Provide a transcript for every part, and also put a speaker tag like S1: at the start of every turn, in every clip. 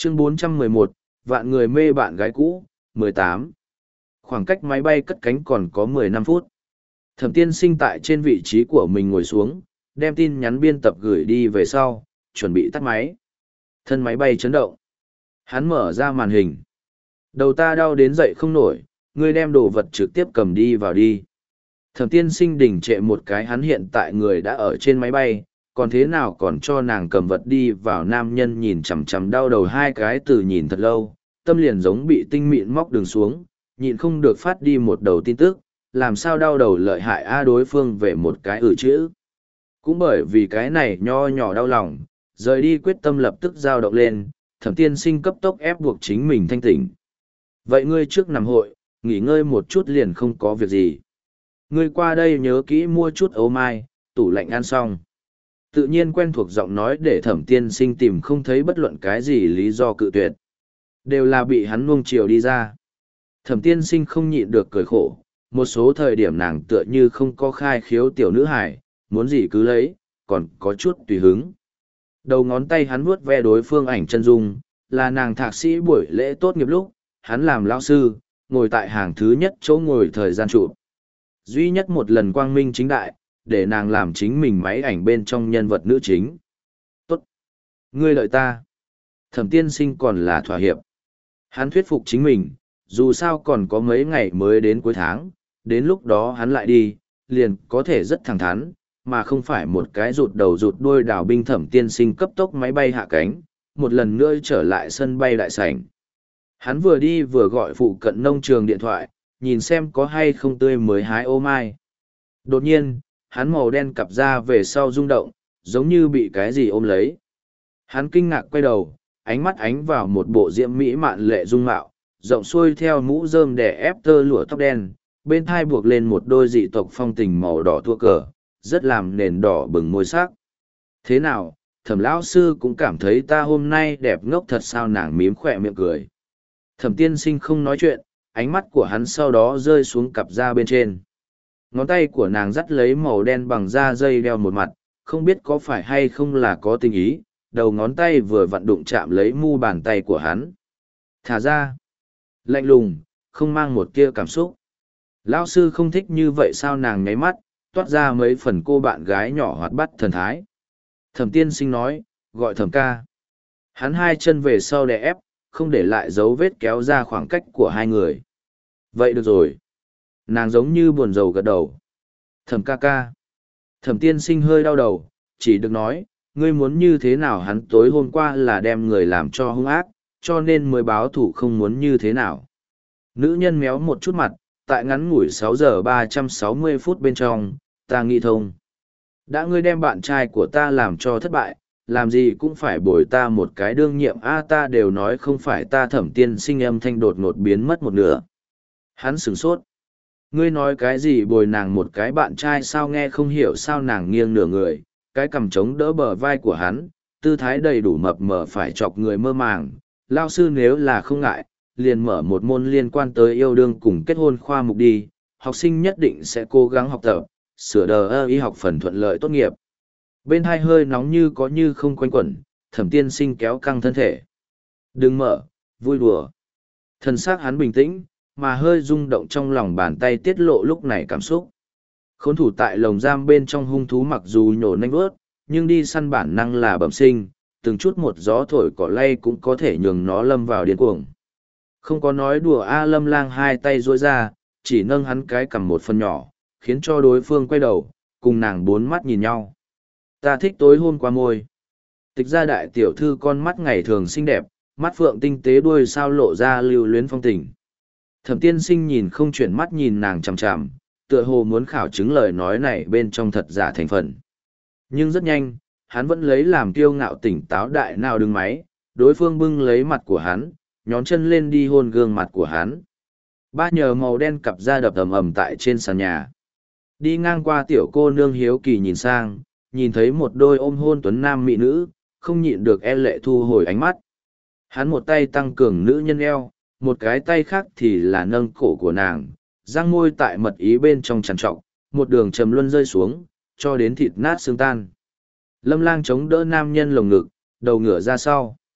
S1: Chương 411, vạn người mê bạn gái cũ, 18. Khoảng cách máy bay cất cánh còn có 15 phút. Thẩm Tiên Sinh tại trên vị trí của mình ngồi xuống, đem tin nhắn biên tập gửi đi về sau, chuẩn bị tắt máy. Thân máy bay chấn động. Hắn mở ra màn hình. Đầu ta đau đến dậy không nổi, ngươi đem đồ vật trực tiếp cầm đi vào đi. Thẩm Tiên Sinh đình trệ một cái, hắn hiện tại người đã ở trên máy bay, còn thế nào còn cho nàng cầm vật đi vào. Nam nhân nhìn chằm chằm đau đầu hai cái từ nhìn thật lâu, tâm liền giống bị tinh mịn móc đường xuống, nhịn không được phát đi một đầu tin tức, làm sao đau đầu lợi hại a. Đối phương về một cái chữ. Cũng bởi vì cái này nho nhỏ đau lòng, rời đi quyết tâm lập tức dao động lên, Thẩm Tiên Sinh cấp tốc ép buộc chính mình thanh tỉnh. Vậy ngươi trước nằm hội, nghỉ ngơi một chút liền không có việc gì. Ngươi qua đây nhớ kỹ mua chút ấu mai, tủ lạnh ăn xong. Tự nhiên quen thuộc giọng nói để Thẩm Tiên Sinh tìm không thấy bất luận cái gì lý do cự tuyệt. Đều là bị hắn nuông chiều đi ra. Thẩm Tiên Sinh không nhịn được cười khổ, một số thời điểm nàng tựa như không có khai khiếu tiểu nữ hài, muốn gì cứ lấy, còn có chút tùy hứng. Đầu ngón tay hắn vuốt ve đối phương ảnh chân dung, là nàng thạc sĩ buổi lễ tốt nghiệp lúc, hắn làm lão sư, ngồi tại hàng thứ nhất chỗ ngồi thời gian chụp. Duy nhất một lần quang minh chính đại, để nàng làm chính mình máy ảnh bên trong nhân vật nữ chính. Tốt. Ngươi lợi ta. Thẩm Tiên Sinh còn là thỏa hiệp. Hắn thuyết phục chính mình, dù sao còn có mấy ngày mới đến cuối tháng, đến lúc đó hắn lại đi, liền có thể rất thẳng thắn, mà không phải một cái rụt đầu rụt đuôi đảo binh. Thẩm Tiên Sinh cấp tốc máy bay hạ cánh, một lần nữa trở lại sân bay đại sảnh. Hắn vừa đi vừa gọi phụ cận nông trường điện thoại, nhìn xem có hay không tươi mới hái ô mai. Đột nhiên, hắn màu đen cặp ra về sau rung động, giống như bị cái gì ôm lấy. Hắn kinh ngạc quay đầu, ánh mắt ánh vào một bộ diễm mỹ mạn lệ dung mạo, rộng xuôi theo mũ rơm đè ép tơ lụa tóc đen, bên thai buộc lên một đôi dị tộc phong tình màu đỏ thua cờ, rất làm nền đỏ bừng môi sắc. Thế nào, Thẩm lão sư cũng cảm thấy ta hôm nay đẹp ngốc thật sao? Nàng mím khỏe miệng cười. Thẩm Tiên Sinh không nói chuyện, ánh mắt của hắn sau đó rơi xuống cặp da bên trên. Ngón tay của nàng dắt lấy màu đen bằng da dây đeo một mặt, không biết có phải hay không là có tình ý, đầu ngón tay vừa vặn đụng chạm lấy mu bàn tay của hắn. Thả ra. Lạnh lùng, không mang một tia cảm xúc. Lão sư không thích như vậy sao? Nàng nháy mắt, toát ra mấy phần cô bạn gái nhỏ hoạt bát thần thái. Thẩm Tiên Sinh nói, gọi Thẩm ca. Hắn hai chân về sau đè ép, không để lại dấu vết, kéo ra khoảng cách của hai người. Vậy được rồi. Nàng giống như buồn rầu gật đầu. Thẩm ca ca. Thẩm Tiên Sinh hơi đau đầu, chỉ được nói, ngươi muốn như thế nào? Hắn tối hôm qua là đem người làm cho hung ác, cho nên mới báo thủ, không muốn như thế nào. Nữ nhân méo một chút mặt, tại ngắn ngủi 6 giờ 360 phút bên trong, ta nghĩ thông. Đã ngươi đem bạn trai của ta làm cho thất bại, làm gì cũng phải bồi ta một cái đương nhiệm a. Ta đều nói không phải ta. Thẩm Tiên Sinh âm thanh đột ngột biến mất một nửa. Hắn sửng sốt. Ngươi nói cái gì bồi nàng một cái bạn trai sao? Nghe không hiểu sao? Nàng nghiêng nửa người, cái cằm trống đỡ bờ vai của hắn, tư thái đầy đủ mập mờ phải chọc người mơ màng. Lao sư nếu là không ngại, liền mở một môn liên quan tới yêu đương cùng kết hôn khoa mục đi, học sinh nhất định sẽ cố gắng học tập, sửa đờ y học phần thuận lợi tốt nghiệp. Bên hai hơi nóng như có như không quanh quẩn, Thẩm Tiên Sinh kéo căng thân thể. Đừng mở, vui đùa. Thân xác hắn bình tĩnh, mà hơi rung động trong lòng bàn tay tiết lộ lúc này cảm xúc. Khốn thủ tại lồng giam bên trong hung thú mặc dù nhổ nanh vớt, nhưng đi săn bản năng là bẩm sinh, từng chút một gió thổi cỏ lay cũng có thể nhường nó lâm vào điên cuồng. Không có nói đùa a. Lâm Lang hai tay duỗi ra, chỉ nâng hắn cái cầm một phần nhỏ, khiến cho đối phương quay đầu, cùng nàng bốn mắt nhìn nhau. Ta thích tối hôm qua môi. Tịch ra đại tiểu thư con mắt ngày thường xinh đẹp, mắt phượng tinh tế đuôi sao lộ ra lưu luyến phong tình. Thẩm Tiên Sinh nhìn không chuyển mắt nhìn nàng chằm chằm, tựa hồ muốn khảo chứng lời nói này bên trong thật giả thành phần. Nhưng rất nhanh, hắn vẫn lấy làm kiêu ngạo tỉnh táo đại nào đứng máy, đối phương bưng lấy mặt của hắn, nhón chân lên đi hôn gương mặt của hắn. Ba nhờ màu đen cặp da đập ầm ầm tại trên sàn nhà. Đi ngang qua tiểu cô nương hiếu kỳ nhìn sang, nhìn thấy một đôi ôm hôn tuấn nam mỹ nữ, không nhịn được e lệ thu hồi ánh mắt. Hắn một tay tăng cường nữ nhân eo, một cái tay khác thì là nâng cổ của nàng, răng môi tại mật ý bên trong trằn trọc, một đường trầm luân rơi xuống, cho đến thịt nát xương tan. Lâm Lang chống đỡ nam nhân lồng ngực, đầu ngửa ra sau.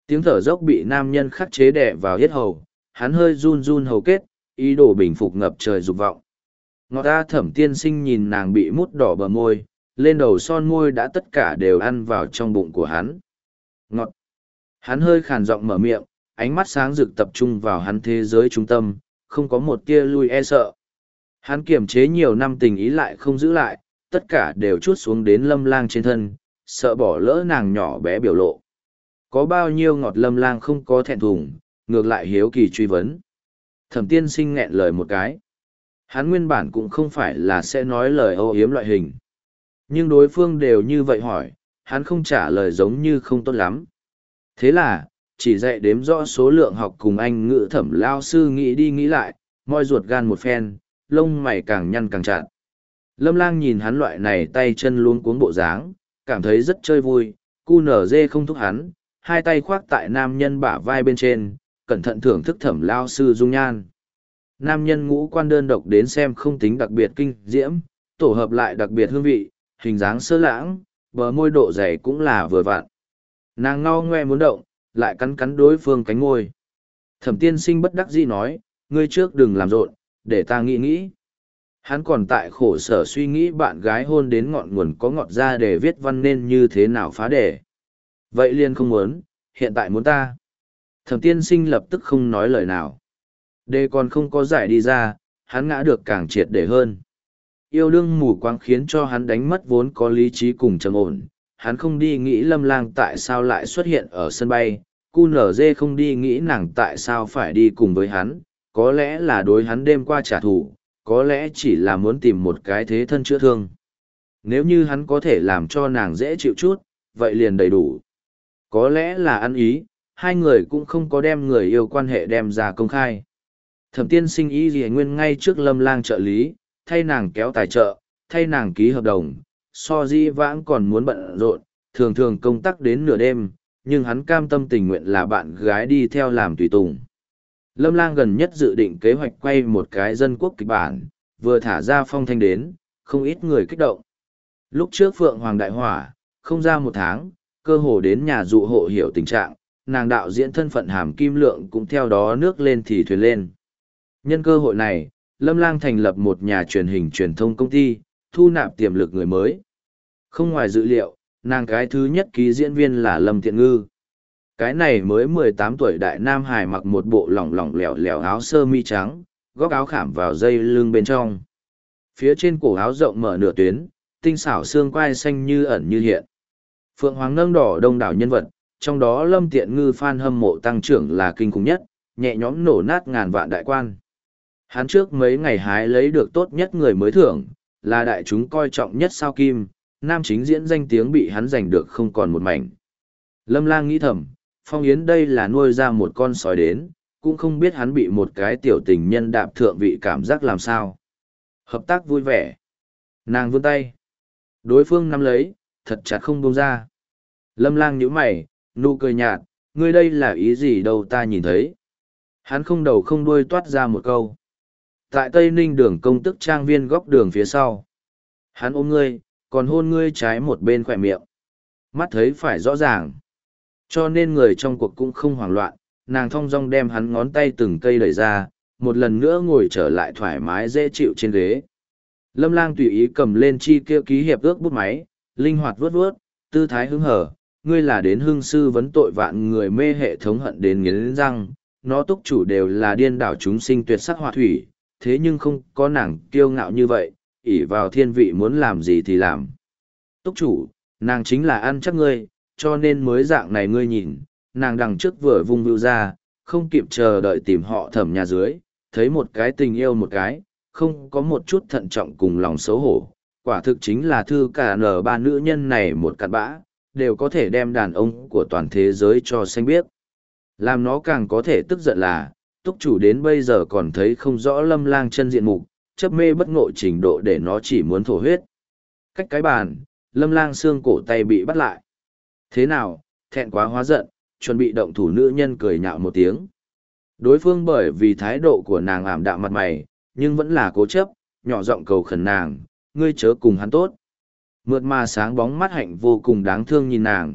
S1: Tiếng thở dốc bị nam nhân khắc chế đè vào yết hầu, hắn hơi run run hầu kết, ý đồ bình phục ngập trời dục vọng. Ngọt ta Thẩm Tiên Sinh nhìn nàng bị mút đỏ bờ môi, lên đầu son môi đã tất cả đều ăn vào trong bụng của hắn. Ngọt. Hắn hơi khàn giọng mở miệng, ánh mắt sáng rực tập trung vào hắn thế giới trung tâm, không có một tia lui e sợ. Hắn kiềm chế nhiều năm tình ý lại không giữ lại, tất cả đều trút xuống đến Lâm Lang trên thân, sợ bỏ lỡ nàng nhỏ bé biểu lộ. Có bao nhiêu ngọt Lâm Lang không có thẹn thùng, ngược lại hiếu kỳ truy vấn. Thẩm Tiên Sinh nghẹn lời một cái. Hắn nguyên bản cũng không phải là sẽ nói lời âu yếm loại hình. Nhưng đối phương đều như vậy hỏi, hắn không trả lời giống như không tốt lắm. Thế là, chỉ dạy đếm rõ số lượng học cùng anh ngữ thẩm lao sư nghĩ đi nghĩ lại, moi ruột gan một phen, lông mày càng nhăn càng chặt. Lâm Lang nhìn hắn loại này tay chân luống cuống bộ dáng, cảm thấy rất chơi vui, cu nở dê không thúc hắn, hai tay khoác tại nam nhân bả vai bên trên, cẩn thận thưởng thức thẩm lao sư dung nhan. Nam nhân ngũ quan đơn độc đến xem không tính đặc biệt kinh diễm, tổ hợp lại đặc biệt hương vị, hình dáng sơ lãng, bờ môi độ dày cũng là vừa vặn. Nàng ngao ngoe muốn động, lại cắn cắn đối phương cánh môi. Thẩm Tiên Sinh bất đắc dĩ nói, ngươi trước đừng làm rộn, để ta nghĩ nghĩ. Hắn còn tại khổ sở suy nghĩ bạn gái hôn đến ngọn nguồn có ngọt ra để viết văn nên như thế nào phá đề. Vậy liền không muốn, hiện tại muốn ta. Thẩm Tiên Sinh lập tức không nói lời nào. Đề còn không có giải đi ra, hắn ngã được càng triệt để hơn. Yêu đương mù quáng khiến cho hắn đánh mất vốn có lý trí cùng trầm ổn. Hắn không đi nghĩ Lâm Lang tại sao lại xuất hiện ở sân bay, QNZ không đi nghĩ nàng tại sao phải đi cùng với hắn, có lẽ là đối hắn đêm qua trả thù, có lẽ chỉ là muốn tìm một cái thế thân chữa thương. Nếu như hắn có thể làm cho nàng dễ chịu chút, vậy liền đầy đủ. Có lẽ là ăn ý, hai người cũng không có đem người yêu quan hệ đem ra công khai. Thẩm Tiên Sinh ý gì nguyên ngay trước Lâm Lang trợ lý, thay nàng kéo tài trợ, thay nàng ký hợp đồng, so di vãng còn muốn bận rộn, thường thường công tác đến nửa đêm, nhưng hắn cam tâm tình nguyện là bạn gái đi theo làm tùy tùng. Lâm Lang gần nhất dự định kế hoạch quay một cái dân quốc kịch bản, vừa thả ra phong thanh đến, không ít người kích động. Lúc trước Phượng Hoàng Đại Hỏa, không ra một tháng, cơ hồ đến nhà dụ hộ hiểu tình trạng, nàng đạo diễn thân phận Hàm Kim Lượng cũng theo đó nước lên thì thuyền lên. Nhân cơ hội này, Lâm Lang thành lập một nhà truyền hình truyền thông công ty, thu nạp tiềm lực người mới. Không ngoài dự liệu, nàng cái thứ nhất ký diễn viên là Lâm Thiện Ngư. Cái này mới 18 tuổi đại nam hài mặc một bộ lỏng lỏng lẻo lẻo áo sơ mi trắng, góc áo khảm vào dây lưng bên trong. Phía trên cổ áo rộng mở nửa tuyến, tinh xảo xương quai xanh như ẩn như hiện. Phượng Hoàng nâng đỏ đông đảo nhân vật, trong đó Lâm Tiện Ngư fan hâm mộ tăng trưởng là kinh khủng nhất, nhẹ nhõm nổ nát ngàn vạn đại quan. Hắn trước mấy ngày hái lấy được tốt nhất người mới thưởng, là đại chúng coi trọng nhất sao kim, nam chính diễn danh tiếng bị hắn giành được không còn một mảnh. Lâm Lang nghĩ thầm, Phong Yến đây là nuôi ra một con sói đến, cũng không biết hắn bị một cái tiểu tình nhân đạp thượng vị cảm giác làm sao. Hợp tác vui vẻ. Nàng vươn tay. Đối phương nắm lấy, thật chặt không buông ra. Lâm Lang nhíu mày, nụ cười nhạt, ngươi đây là ý gì đâu ta nhìn thấy. Hắn không đầu không đuôi toát ra một câu. Tại Tây Ninh đường công tức trang viên góc đường phía sau. Hắn ôm ngươi, còn hôn ngươi trái một bên khỏe miệng. Mắt thấy phải rõ ràng. Cho nên người trong cuộc cũng không hoảng loạn, nàng thong dong đem hắn ngón tay từng cây đẩy ra, một lần nữa ngồi trở lại thoải mái dễ chịu trên ghế. Lâm Lang tùy ý cầm lên chi kia ký hiệp ước bút máy, linh hoạt vuốt vuốt, tư thái hứng hở, ngươi là đến hương sư vấn tội vạn người mê hệ thống hận đến nghiến răng, nó túc chủ đều là điên đảo chúng sinh tuyệt sắc họa thủy, thế nhưng không có nàng kiêu ngạo như vậy, ỷ vào thiên vị muốn làm gì thì làm. Túc chủ, nàng chính là ăn chắc ngươi, cho nên mới dạng này ngươi nhìn, nàng đằng trước vừa vung vưu ra, không kịp chờ đợi tìm họ Thẩm nhà dưới, thấy một cái tình yêu một cái, không có một chút thận trọng cùng lòng xấu hổ, quả thực chính là thư cả nở ba nữ nhân này một cặn bã, đều có thể đem đàn ông của toàn thế giới cho xanh biết. Làm nó càng có thể tức giận là, túc chủ đến bây giờ còn thấy không rõ Lâm Lang chân diện mục, chấp mê bất ngộ trình độ để nó chỉ muốn thổ huyết. Cách cái bàn, Lâm Lang xương cổ tay bị bắt lại. Thế nào, thẹn quá hóa giận, chuẩn bị động thủ nữ nhân cười nhạo một tiếng. Đối phương bởi vì thái độ của nàng ảm đạm mặt mày, nhưng vẫn là cố chấp, nhỏ giọng cầu khẩn nàng, ngươi chớ cùng hắn tốt. Mượt mà sáng bóng mắt hạnh vô cùng đáng thương nhìn nàng,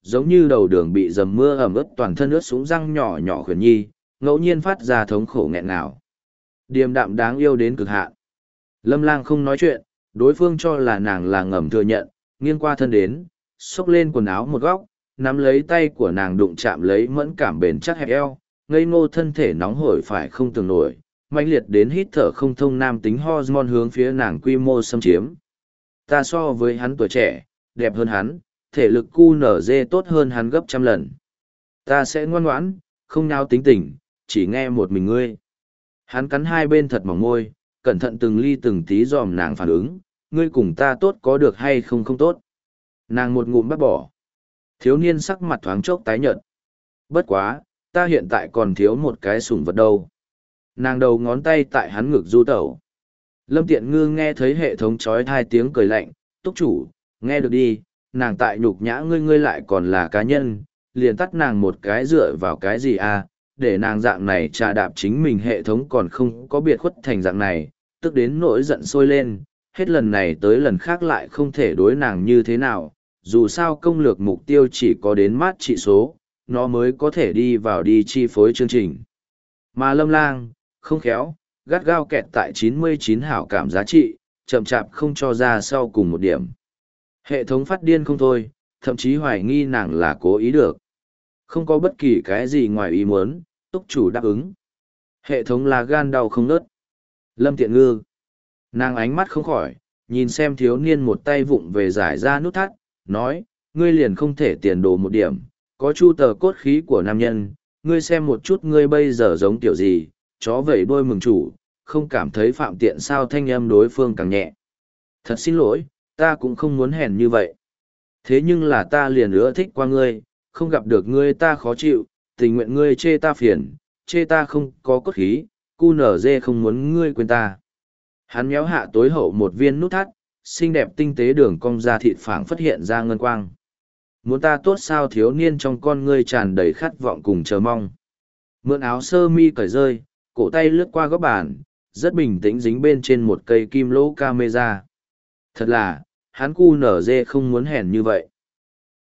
S1: giống như đầu đường bị dầm mưa ẩm ướt toàn thân ướt sũng răng nhỏ nhỏ khuyển nhi, ngẫu nhiên phát ra thống khổ nghẹn ngào. Điềm đạm đáng yêu đến cực hạn. Lâm Lang không nói chuyện, đối phương cho là nàng là ngầm thừa nhận, nghiêng qua thân đến, xốc lên quần áo một góc, nắm lấy tay của nàng đụng chạm lấy mẫn cảm bền chắc hẹp eo, ngây ngô thân thể nóng hổi phải không tưởng nổi, mãnh liệt đến hít thở không thông nam tính hormone hướng phía nàng quy mô xâm chiếm. Ta so với hắn tuổi trẻ, đẹp hơn hắn, thể lực QNZ tốt hơn hắn gấp trăm lần. Ta sẽ ngoan ngoãn, không nao tính tình, chỉ nghe một mình ngươi. Hắn cắn hai bên thật mỏng môi, cẩn thận từng ly từng tí dòm nàng phản ứng, ngươi cùng ta tốt có được hay không không tốt. Nàng một ngụm bắt bỏ. Thiếu niên sắc mặt thoáng chốc tái nhợt. Bất quá, ta hiện tại còn thiếu một cái sủng vật đâu. Nàng đầu ngón tay tại hắn ngực du tẩu. Lâm Tiện Ngư nghe thấy hệ thống chói hai tiếng cười lạnh, túc chủ, nghe được đi, nàng tại nhục nhã ngươi, ngươi lại còn là cá nhân, liền tắt nàng một cái dựa vào cái gì à, để nàng dạng này trà đạp chính mình hệ thống còn không có biệt khuất thành dạng này, tức đến nỗi giận sôi lên, hết lần này tới lần khác lại không thể đối nàng như thế nào, dù sao công lược mục tiêu chỉ có đến mát trị số, nó mới có thể đi vào đi chi phối chương trình. Mà Lâm Lang, không khéo, gắt gao kẹt tại 99 hảo cảm giá trị, chậm chạp không cho ra sau cùng một điểm. Hệ thống phát điên không thôi, thậm chí hoài nghi nàng là cố ý được. Không có bất kỳ cái gì ngoài ý muốn, túc chủ đáp ứng. Hệ thống là gan đau không nớt. Lâm Tiện Ngư. Nàng ánh mắt không khỏi, nhìn xem thiếu niên một tay vụng về giải ra nút thắt, nói, ngươi liền không thể tiền đồ một điểm, có chu tờ cốt khí của nam nhân, ngươi xem một chút ngươi bây giờ giống tiểu gì, chó vẩy đôi mừng chủ, không cảm thấy phạm tiện sao thanh âm đối phương càng nhẹ. Thật xin lỗi, ta cũng không muốn hèn như vậy. Thế nhưng là ta liền ưa thích qua ngươi, không gặp được ngươi ta khó chịu, tình nguyện ngươi chê ta phiền, chê ta không có cốt khí, cu nở dê không muốn ngươi quên ta. Hắn méo hạ tối hậu một viên nút thắt, xinh đẹp tinh tế đường cong da thịt phảng phất hiện ra ngân quang. Muốn ta tốt sao thiếu niên trong con ngươi tràn đầy khát vọng cùng chờ mong. Mượn áo sơ mi cởi rơi, cổ tay lướt qua góc bàn, rất bình tĩnh dính bên trên một cây kim lỗ camera. Thật là, hắn cu nở dê không muốn hèn như vậy.